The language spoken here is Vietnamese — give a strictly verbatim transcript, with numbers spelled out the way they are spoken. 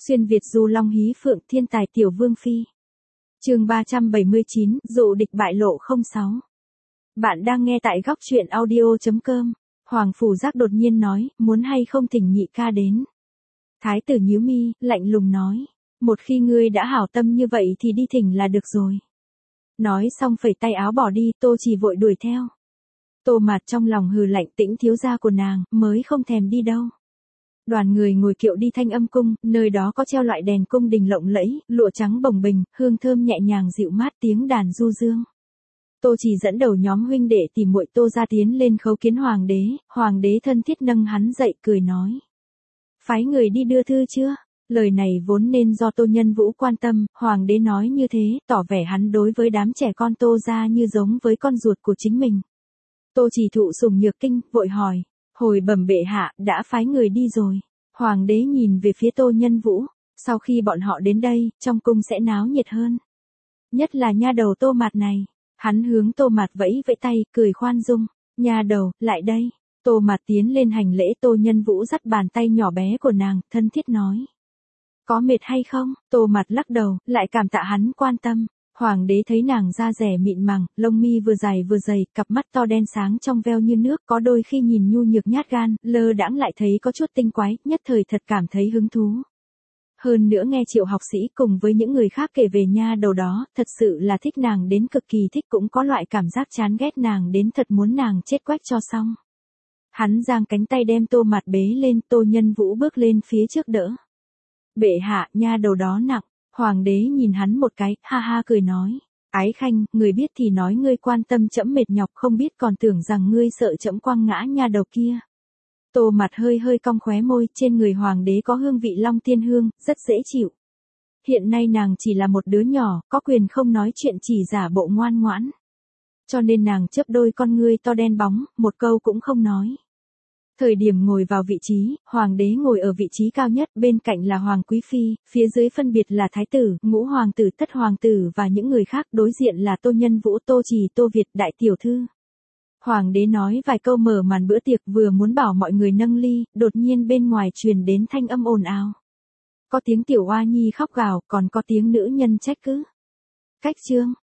Xuyên Việt du long hí phượng thiên tài tiểu vương phi. Chương ba trăm bảy mươi chín, dụ địch bại lộ không sáu. Bạn đang nghe tại góc truyện audio chấm com. Hoàng Phủ Giác đột nhiên nói, muốn hay không thỉnh nhị ca đến. Thái tử nhíu mi, lạnh lùng nói, một khi ngươi đã hảo tâm như vậy thì đi thỉnh là được rồi. Nói xong phẩy tay áo bỏ đi, Tô Chỉ vội đuổi theo. Tô Mạt trong lòng hừ lạnh, Tĩnh thiếu gia của nàng, mới không thèm đi đâu. Đoàn người ngồi kiệu đi Thanh Âm cung, nơi đó có treo loại đèn cung đình lộng lẫy, lụa trắng bồng bềnh, hương thơm nhẹ nhàng dịu mát, tiếng đàn du dương. Tô Chỉ dẫn đầu nhóm huynh đệ tìm muội Tô gia tiến lên khấu kiến hoàng đế, hoàng đế thân thiết nâng hắn dậy cười nói. Phái người đi đưa thư chưa? Lời này vốn nên do Tô Nhân Vũ quan tâm, hoàng đế nói như thế, tỏ vẻ hắn đối với đám trẻ con Tô gia như giống với con ruột của chính mình. Tô Chỉ thụ sủng nhược kinh, vội hỏi. Hồi bẩm bệ hạ, đã phái người đi rồi. Hoàng đế nhìn về phía Tô Nhân Vũ, sau khi bọn họ đến đây, trong cung sẽ náo nhiệt hơn. Nhất là nha đầu Tô Mạt này. Hắn hướng Tô Mạt vẫy vẫy tay, cười khoan dung. Nha đầu, lại đây. Tô Mạt tiến lên hành lễ, Tô Nhân Vũ dắt bàn tay nhỏ bé của nàng, thân thiết nói. Có mệt hay không? Tô Mạt lắc đầu, lại cảm tạ hắn quan tâm. Hoàng đế thấy nàng da rẻ mịn màng, lông mi vừa dài vừa dày, cặp mắt to đen sáng trong veo như nước, có đôi khi nhìn nhu nhược nhát gan, lơ đãng lại thấy có chút tinh quái, nhất thời thật cảm thấy hứng thú. Hơn nữa nghe Triệu học sĩ cùng với những người khác kể về nha đầu đó, thật sự là thích nàng đến cực kỳ thích, cũng có loại cảm giác chán ghét nàng đến thật muốn nàng chết quách cho xong. Hắn giang cánh tay đem Tô Mạt bế lên, Tô Nhân Vũ bước lên phía trước đỡ. Bệ hạ, nha đầu đó nặng. Hoàng đế nhìn hắn một cái, ha ha cười nói. Ái khanh, người biết thì nói ngươi quan tâm trẫm mệt nhọc, không biết còn tưởng rằng ngươi sợ trẫm quăng ngã nha đầu kia. Tô Mạt hơi hơi cong khóe môi, trên người hoàng đế có hương vị long tiên hương, rất dễ chịu. Hiện nay nàng chỉ là một đứa nhỏ, có quyền không nói chuyện, chỉ giả bộ ngoan ngoãn. Cho nên nàng chớp đôi con ngươi to đen bóng, một câu cũng không nói. Thời điểm ngồi vào vị trí, hoàng đế ngồi ở vị trí cao nhất, bên cạnh là hoàng quý phi, phía dưới phân biệt là thái tử, ngũ hoàng tử, thất hoàng tử và những người khác, đối diện là Tô Nhân Vũ, Tô Chỉ, Tô Việt, đại tiểu thư. Hoàng đế nói vài câu mở màn bữa tiệc, vừa muốn bảo mọi người nâng ly, đột nhiên bên ngoài truyền đến thanh âm ồn ào. Có tiếng tiểu oa nhi khóc gào, còn có tiếng nữ nhân trách cứ. Cách chương,